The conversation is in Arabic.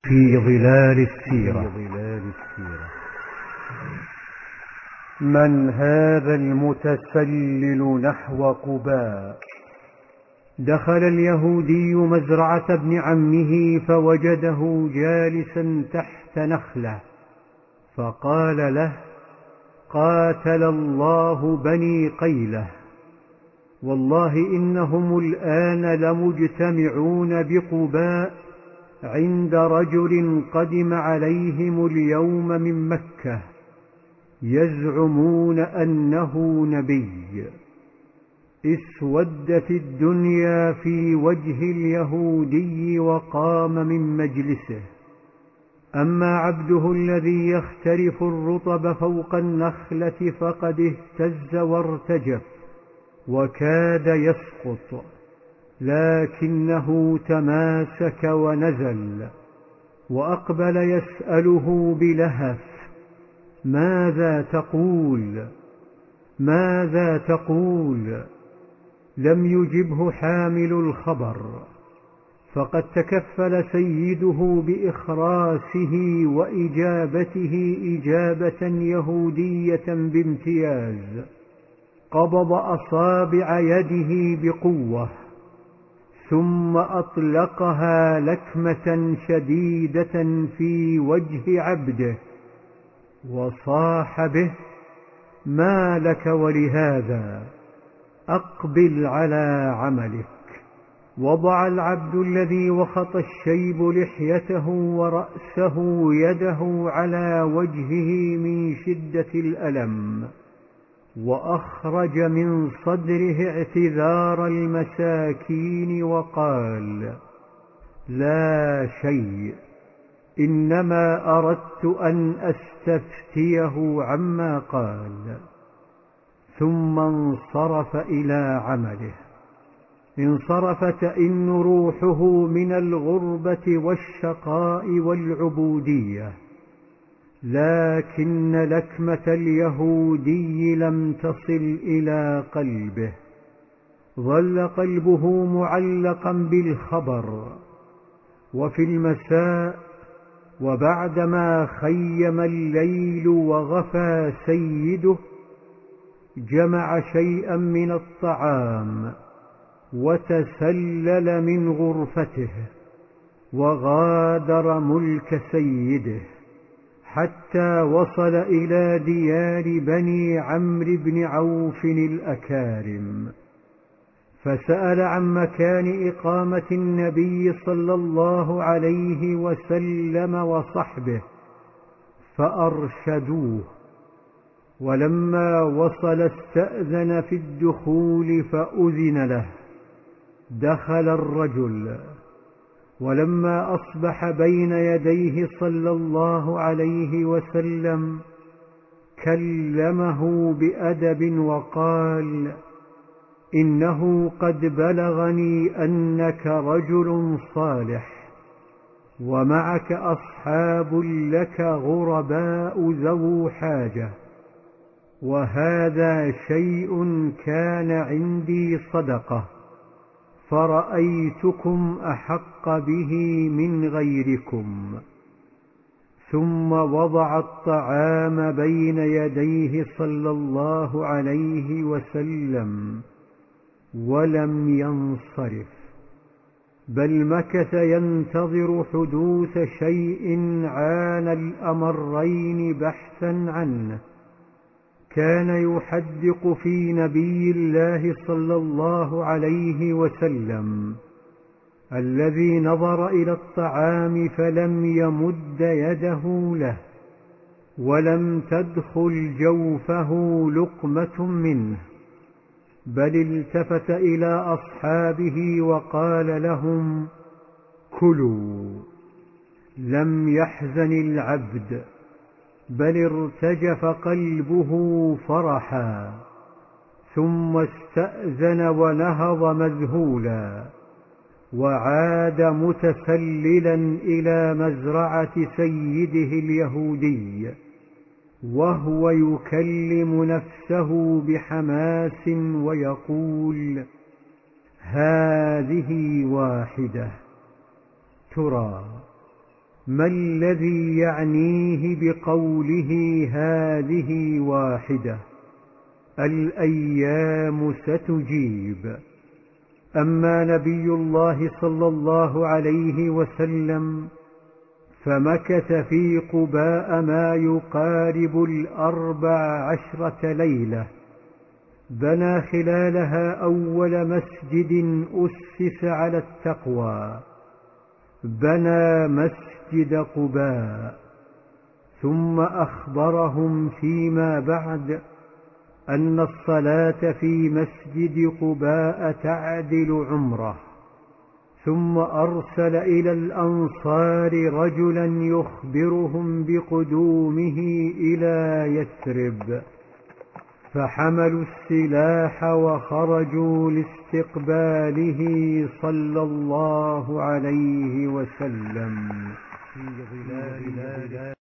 في ظلال السيرة. من هذا المتسلل نحو قباء؟ دخل اليهودي مزرعة ابن عمه فوجده جالسا تحت نخلة، فقال له: قاتل الله بني قيلة، والله إنهم الآن لمجتمعون بقباء عند رجل قدم عليهم اليوم من مكة، يزعمون أنه نبي. اسودت الدنيا في وجه اليهودي وقام من مجلسه. أما عبده الذي يخترف الرطب فوق النخلة فقد اهتز وارتجف وكاد يسقط، لكنه تماسك ونزل وأقبل يسأله بلهف: ماذا تقول؟ ماذا تقول؟ لم يجبه حامل الخبر، فقد تكفل سيده بإخراسه وإجابته إجابة يهودية بامتياز. قبض أصابع يده بقوة ثم أطلقها لكمة شديدة في وجه عبده وصاح به: ما لك ولهذا؟ أقبل على عملك. وضع العبد الذي وخط الشيب لحيته ورأسه يده على وجهه من شدة الألم، وأخرج من صدره اعتذار المساكين وقال: لا شيء، إنما أردت أن أستفتيه عما قال. ثم انصرف إلى عمله. انصرف تئن روحه من الغربة والشقاء والعبودية، لكن لكمة اليهودي لم تصل إلى قلبه. ظل قلبه معلقا بالخبر. وفي المساء وبعدما خيم الليل وغفى سيده، جمع شيئا من الطعام وتسلل من غرفته وغادر ملك سيده، حتى وصل إلى ديار بني عمرو بن عوف الأكارم، فسأل عن مكان إقامة النبي صلى الله عليه وسلم وصحبه فأرشدوه. ولما وصل استأذن في الدخول فأذن له. دخل الرجل، ولما أصبح بين يديه صلى الله عليه وسلم كلمه بأدب وقال: إنه قد بلغني أنك رجل صالح، ومعك أصحاب لك غرباء ذو حاجة، وهذا شيء كان عندي صدقة، فرأيتكم أحق به من غيركم. ثم وضع الطعام بين يديه صلى الله عليه وسلم ولم ينصرف، بل مكث ينتظر حدوث شيء عانى الأمرين بحثا عنه. كان يحدق في نبي الله صلى الله عليه وسلم، الذي نظر إلى الطعام فلم يمد يده له، ولم تدخل جوفه لقمة منه، بل التفت إلى أصحابه وقال لهم: كلوا. لم يحزن العبد، بل ارتجف قلبه فرحا، ثم استأذن ونهض مذهولا، وعاد متسللا إلى مزرعة سيده اليهودي، وهو يكلم نفسه بحماس ويقول: هذه واحدة، ترى ما الذي يعنيه بقوله هذه واحدة؟ الأيام ستجيب. أما نبي الله صلى الله عليه وسلم فمكث في قباء ما يقارب 14 ليلة، بنى خلالها أول مسجد أسس على التقوى، بنى مسجد قباء. ثم أخبرهم فيما بعد أن الصلاة في مسجد قباء تعدل عمره. ثم أرسل إلى الأنصار رجلا يخبرهم بقدومه إلى يثرب، فحملوا السلاح وخرجوا لاستقباله صلى الله عليه وسلم في ظلال